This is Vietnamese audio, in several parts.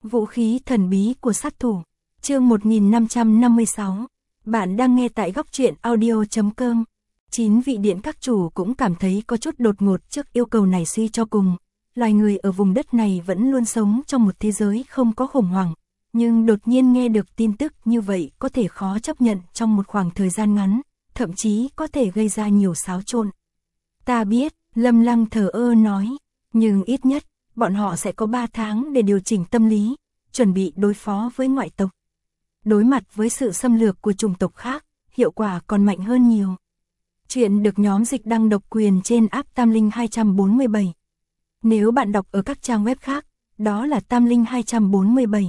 Vũ khí thần bí của sát thủ. Chương 1556. Bạn đang nghe tại góc truyện audio.com. 9 vị điện các chủ cũng cảm thấy có chút đột ngột trước yêu cầu này, suy cho cùng. Loài người ở vùng đất này vẫn luôn sống trong một thế giới không có khủng hoảng. Nhưng đột nhiên nghe được tin tức như vậy có thể khó chấp nhận trong một khoảng thời gian ngắn, thậm chí có thể gây ra nhiều xáo trộn. Ta biết, Lâm Lăng thờ ơ nói, nhưng ít nhất, bọn họ sẽ có 3 tháng để điều chỉnh tâm lý, chuẩn bị đối phó với ngoại tộc. Đối mặt với sự xâm lược của chủng tộc khác, hiệu quả còn mạnh hơn nhiều. Chuyện được nhóm dịch đăng độc quyền trên app Tam Linh 247. Nếu bạn đọc ở các trang web khác, đó là Tam Linh 247.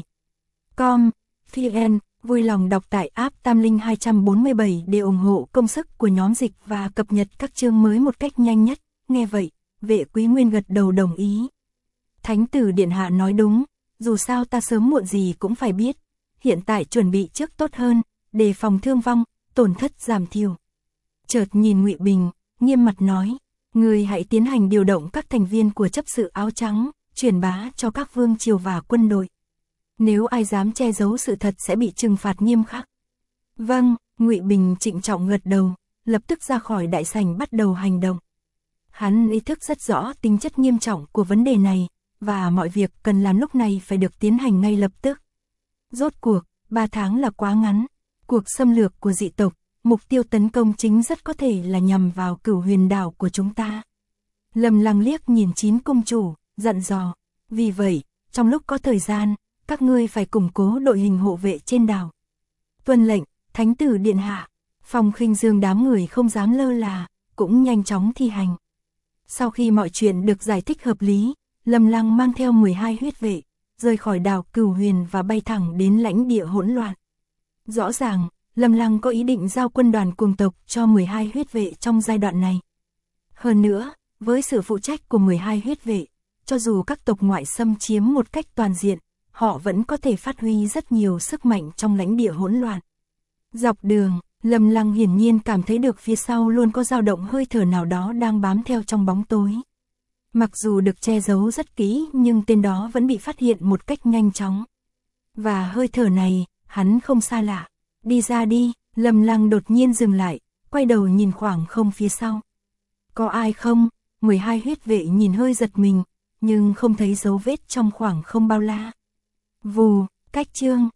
vn, vui lòng đọc tại app Tam Linh 247 để ủng hộ công sức của nhóm dịch và cập nhật các chương mới một cách nhanh nhất. Nghe vậy, Vệ Quý Nguyên gật đầu đồng ý. Thánh tử điện hạ nói đúng, dù sao ta sớm muộn gì cũng phải biết, hiện tại chuẩn bị trước tốt hơn, đề phòng thương vong, tổn thất giảm thiểu. Chợt nhìn Ngụy Bình, nghiêm mặt nói, người hãy tiến hành điều động các thành viên của chấp sự áo trắng, truyền bá cho các vương triều và quân đội. Nếu ai dám che giấu sự thật sẽ bị trừng phạt nghiêm khắc. Vâng, Ngụy Bình trịnh trọng gật đầu, lập tức ra khỏi đại sảnh bắt đầu hành động. Hắn ý thức rất rõ tính chất nghiêm trọng của vấn đề này, và mọi việc cần làm lúc này phải được tiến hành ngay lập tức. Rốt cuộc, 3 tháng là quá ngắn. Cuộc xâm lược của dị tộc, mục tiêu tấn công chính rất có thể là nhằm vào Cửu Huyền đảo của chúng ta. Lâm Lăng liếc nhìn 9 cung chủ, dặn dò. Vì vậy, trong lúc có thời gian, các ngươi phải củng cố đội hình hộ vệ trên đảo. Tuân lệnh, Thánh tử điện hạ. Phong Khinh Dương đám người không dám lơ là, cũng nhanh chóng thi hành. Sau khi mọi chuyện được giải thích hợp lý, Lâm Lăng mang theo 12 huyết vệ, rời khỏi đảo Cửu Huyền và bay thẳng đến lãnh địa hỗn loạn. Rõ ràng, Lâm Lăng có ý định giao quân đoàn cuồng tộc cho 12 huyết vệ trong giai đoạn này. Hơn nữa, với sự phụ trách của 12 huyết vệ, cho dù các tộc ngoại xâm chiếm một cách toàn diện, họ vẫn có thể phát huy rất nhiều sức mạnh trong lãnh địa hỗn loạn. Dọc đường, Lâm Lăng hiển nhiên cảm thấy được phía sau luôn có dao động hơi thở nào đó đang bám theo trong bóng tối. Mặc dù được che giấu rất kỹ nhưng tên đó vẫn bị phát hiện một cách nhanh chóng. Và hơi thở này, hắn không xa lạ. Đi ra đi, Lâm Lăng đột nhiên dừng lại, quay đầu nhìn khoảng không phía sau. Có ai không? 12 huyết vệ nhìn hơi giật mình, nhưng không thấy dấu vết trong khoảng không bao la. Vù, cách chương,